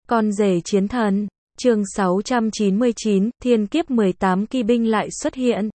Con rể chiến thần, chương 699, thiên kiếp 18 kỳ binh lại xuất hiện.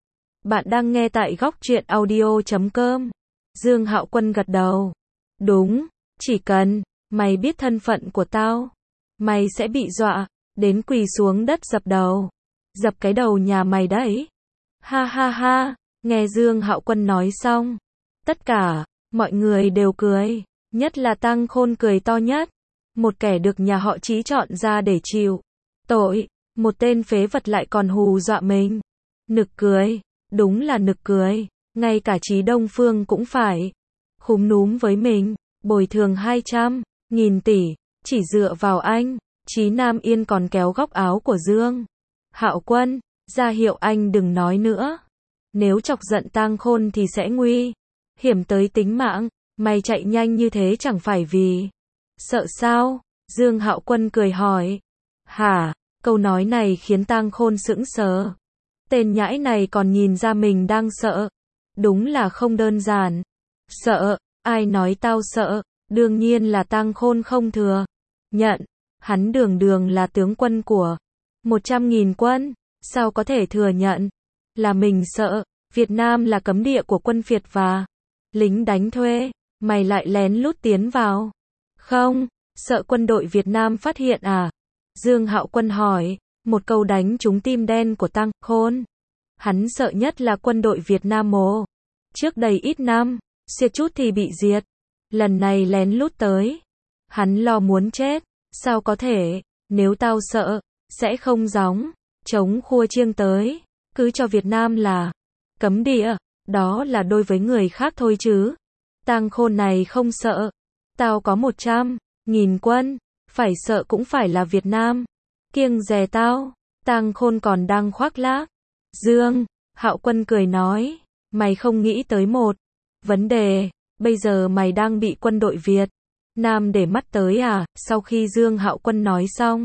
Bạn đang nghe tại góc truyện audio.com. Dương Hạo Quân gật đầu. Đúng, chỉ cần mày biết thân phận của tao, mày sẽ bị dọa đến quỳ xuống đất dập đầu. Dập cái đầu nhà mày đấy. Ha ha ha, nghe Dương Hạo Quân nói xong, tất cả mọi người đều cười, nhất là Tăng Khôn cười to nhất. Một kẻ được nhà họ Chí chọn ra để chịu tội, một tên phế vật lại còn hù dọa mình. Nực cười, đúng là nực cười, ngay cả Chí Đông Phương cũng phải khúm núm với mình, bồi thường 200.000 tỷ, chỉ dựa vào anh. Chí Nam Yên còn kéo góc áo của Dương Hạo Quân, ra hiệu anh đừng nói nữa. Nếu chọc giận Tăng Khôn thì sẽ nguy hiểm tới tính mạng, mày chạy nhanh như thế chẳng phải vì sợ sao? Dương Hạo Quân cười hỏi. Hả? Câu nói này khiến Tăng Khôn sững sờ. Tên nhãi này còn nhìn ra mình đang sợ. Đúng là không đơn giản. Sợ? Ai nói tao sợ? Đương nhiên là Tăng Khôn không thừa nhận. Hắn đường đường là tướng quân của 100.000 quân. Sao có thể thừa nhận là mình sợ? Việt Nam là cấm địa của quân phiệt và lính đánh thuê. Mày lại lén lút tiến vào. Không, sợ quân đội Việt Nam phát hiện à? Dương Hạo Quân hỏi, một câu đánh trúng tim đen của Tăng Khôn. Hắn sợ nhất là quân đội Việt Nam mồ. Trước đây ít năm, suýt chút thì bị diệt. Lần này lén lút tới. Hắn lo muốn chết. Sao có thể, nếu tao sợ, sẽ không gióng chống khua chiêng tới. Cứ cho Việt Nam là cấm địa, đó là đối với người khác thôi chứ. Tăng Khôn này không sợ. Tao có 100.000 quân, phải sợ cũng phải là Việt Nam. Kiêng dè tao. Tăng Khôn còn đang khoác lác. Dương Hạo Quân cười nói, mày không nghĩ tới một vấn đề, bây giờ mày đang bị quân đội Việt Nam để mắt tới à? Sau khi Dương Hạo Quân nói xong,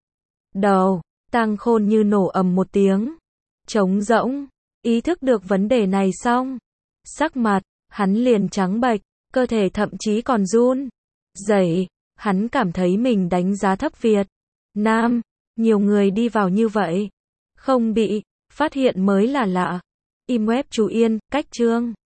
đầu Tăng Khôn như nổ ầm một tiếng, trống rỗng. Ý thức được vấn đề này xong, sắc mặt hắn liền trắng bệch, cơ thể thậm chí còn run rẩy. Hắn cảm thấy mình đánh giá thấp Việt Nam. Nhiều người đi vào như vậy, không bị phát hiện mới là lạ. Im web chú Yên, cách chương